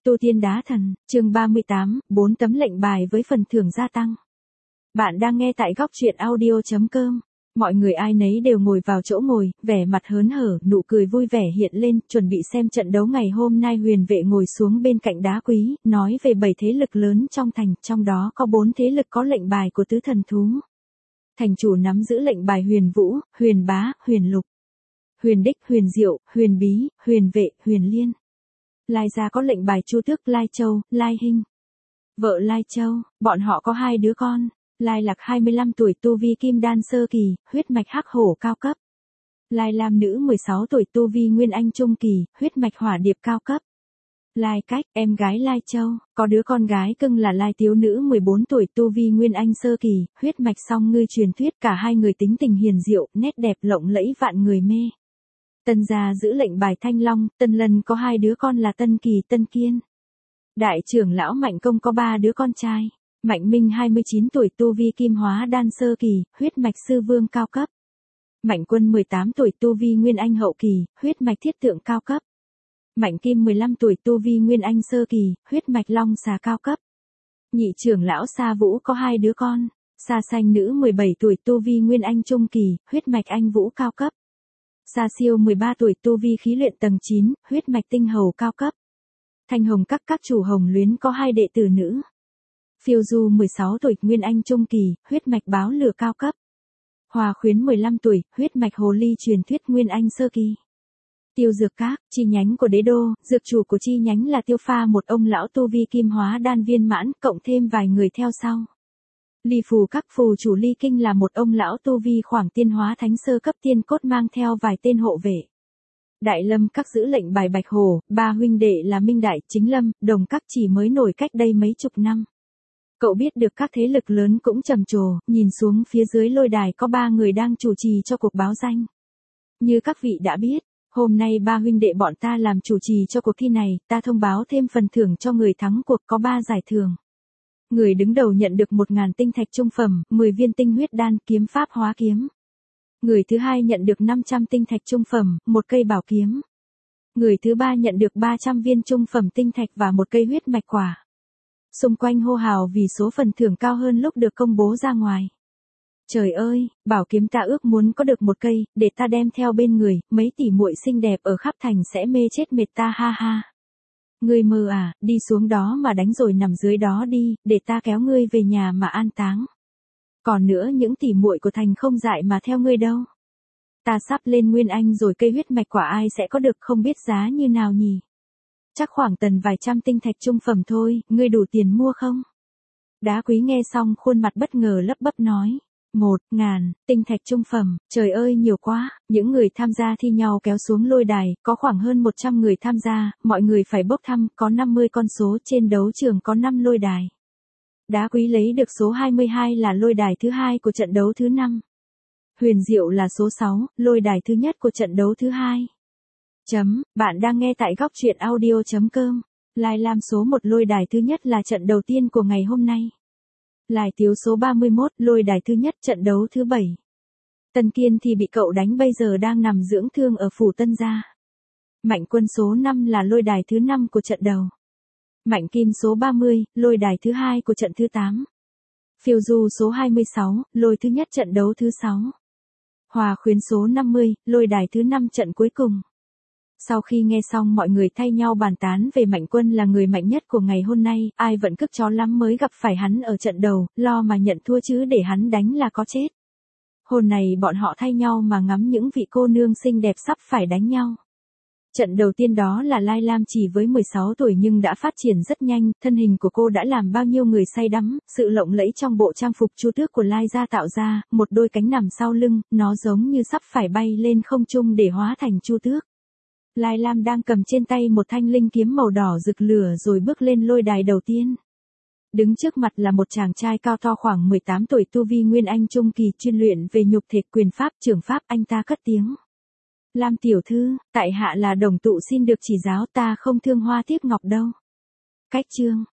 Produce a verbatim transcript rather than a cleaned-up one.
Tu Tiên Đá Thần, chương ba mươi tám, bốn tấm lệnh bài với phần thưởng gia tăng. Bạn đang nghe tại góc truyện audio chấm com. Mọi người ai nấy đều ngồi vào chỗ ngồi, vẻ mặt hớn hở, nụ cười vui vẻ hiện lên, chuẩn bị xem trận đấu ngày hôm nay. Huyền Vệ ngồi xuống bên cạnh Đá Quý, nói về bảy thế lực lớn trong thành, trong đó có bốn thế lực có lệnh bài của tứ thần thú. Thành chủ nắm giữ lệnh bài Huyền Vũ, Huyền Bá, Huyền Lục, Huyền Đích, Huyền Diệu, Huyền Bí, Huyền Vệ, Huyền Liên. Lai gia có lệnh bài Chu Tước, Lai Châu, Lai Hinh. Vợ Lai Châu, bọn họ có hai đứa con. Lai Lạc hai mươi lăm tuổi tu vi kim đan sơ kỳ, huyết mạch hắc hổ cao cấp. Lai Lam nữ mười sáu tuổi tu vi nguyên anh trung kỳ, huyết mạch hỏa điệp cao cấp. Lai Cách, em gái Lai Châu, có đứa con gái cưng là Lai Tiếu nữ mười bốn tuổi tu vi nguyên anh sơ kỳ, huyết mạch song ngư truyền thuyết. Cả hai người tính tình hiền diệu, nét đẹp lộng lẫy vạn người mê. Tân gia giữ lệnh bài Thanh Long, Tân Lân có hai đứa con là Tân Kỳ, Tân Kiên. Đại trưởng lão Mạnh Công có ba đứa con trai. Mạnh Minh hai mươi chín tuổi tu vi kim hóa đan sơ kỳ, huyết mạch sư vương cao cấp. Mạnh Quân mười tám tuổi tu vi nguyên anh hậu kỳ, huyết mạch thiết tượng cao cấp. Mạnh Kim mười lăm tuổi tu vi nguyên anh sơ kỳ, huyết mạch long xà cao cấp. Nhị trưởng lão Sa Vũ có hai đứa con. Sa Xanh nữ mười bảy tuổi tu vi nguyên anh trung kỳ, huyết mạch anh vũ cao cấp. Sa Siêu mười ba tuổi tu vi khí luyện tầng chín, huyết mạch tinh hầu cao cấp. Thanh Hồng các các chủ Hồng Luyến có hai đệ tử nữ. Phiêu Du mười sáu tuổi nguyên anh trung kỳ, huyết mạch báo lửa cao cấp. Hòa Khuyến mười lăm tuổi, huyết mạch hồ ly truyền thuyết nguyên anh sơ kỳ. Tiêu Dược Các, chi nhánh của Đế Đô, dược chủ của chi nhánh là Tiêu Pha, một ông lão tu vi kim hóa đan viên mãn, cộng thêm vài người theo sau. Ly Phù Các, phù chủ Ly Kinh là một ông lão tu vi khoảng tiên hóa thánh sơ cấp tiên cốt, mang theo vài tên hộ vệ. Đại Lâm Các giữ lệnh bài Bạch Hổ, ba huynh đệ là Minh Đại, Chính Lâm, Đồng Các chỉ mới nổi cách đây mấy chục năm. Cậu biết được các thế lực lớn cũng trầm trồ, nhìn xuống phía dưới lôi đài có ba người đang chủ trì cho cuộc báo danh. Như các vị đã biết, hôm nay ba huynh đệ bọn ta làm chủ trì cho cuộc thi này, ta thông báo thêm phần thưởng cho người thắng cuộc, có ba giải thưởng. Người đứng đầu nhận được một nghìn tinh thạch trung phẩm, mười viên tinh huyết đan, kiếm pháp hóa kiếm. Người thứ hai nhận được năm trăm tinh thạch trung phẩm, một cây bảo kiếm. Người thứ ba nhận được ba trăm viên trung phẩm tinh thạch và một cây huyết mạch quả. Xung quanh hô hào vì số phần thưởng cao hơn lúc được công bố ra ngoài. Trời ơi, bảo kiếm ta ước muốn có được một cây, để ta đem theo bên người, mấy tỷ muội xinh đẹp ở khắp thành sẽ mê chết mệt ta, ha ha. Ngươi mơ à, đi xuống đó mà đánh rồi nằm dưới đó đi, để ta kéo ngươi về nhà mà an táng. Còn nữa, những tỷ muội của thành không dại mà theo ngươi đâu. Ta sắp lên nguyên anh rồi, cây huyết mạch quả ai sẽ có được, không biết giá như nào nhỉ? Chắc khoảng tầm vài trăm tinh thạch trung phẩm thôi, ngươi đủ tiền mua không? Đá Quý nghe xong khuôn mặt bất ngờ lấp bấp nói. Một ngàn, tinh thạch trung phẩm, trời ơi nhiều quá. Những người tham gia thi nhau kéo xuống lôi đài, có khoảng hơn một trăm người tham gia, mọi người phải bốc thăm, có năm mươi con số, trên đấu trường có năm lôi đài. Đá Quý lấy được số hai mươi hai là lôi đài thứ hai của trận đấu thứ năm. Huyền Diệu là số sáu, lôi đài thứ nhất của trận đấu thứ hai. Chấm, bạn đang nghe tại góc truyện audio chấm com. Lai Lam số một, lôi đài thứ nhất là trận đầu tiên của ngày hôm nay. Lai Tiếu số ba mươi mốt, lôi đài thứ nhất, trận đấu thứ bảy. Tân Kiên thì bị cậu đánh, bây giờ đang nằm dưỡng thương ở phủ Tân gia. Mạnh Quân số năm là lôi đài thứ năm của trận đầu. Mạnh Kim số ba mươi, lôi đài thứ hai của trận thứ tám. Phiêu Du số hai mươi sáu, lôi thứ nhất trận đấu thứ sáu. Hòa Khuyến số năm mươi, lôi đài thứ năm trận cuối cùng. Sau khi nghe xong mọi người thay nhau bàn tán về Mạnh Quân là người mạnh nhất của ngày hôm nay, ai vẫn cức chó lắm mới gặp phải hắn ở trận đầu, lo mà nhận thua chứ để hắn đánh là có chết. Hôm này bọn họ thay nhau mà ngắm những vị cô nương xinh đẹp sắp phải đánh nhau. Trận đầu tiên đó là Lai Lam, chỉ với mười sáu tuổi nhưng đã phát triển rất nhanh, thân hình của cô đã làm bao nhiêu người say đắm, sự lộng lẫy trong bộ trang phục Chu Tước của Lai gia tạo ra, một đôi cánh nằm sau lưng, nó giống như sắp phải bay lên không trung để hóa thành Chu Tước. Lai Lam đang cầm trên tay một thanh linh kiếm màu đỏ rực lửa rồi bước lên lôi đài đầu tiên. Đứng trước mặt là một chàng trai cao to khoảng mười tám tuổi tu vi nguyên anh trung kỳ, chuyên luyện về nhục thể, quyền pháp, trường pháp. Anh ta cất tiếng. Lam tiểu thư, tại hạ là Đồng Tụ, xin được chỉ giáo, ta không thương hoa tiếc ngọc đâu. Cách chương,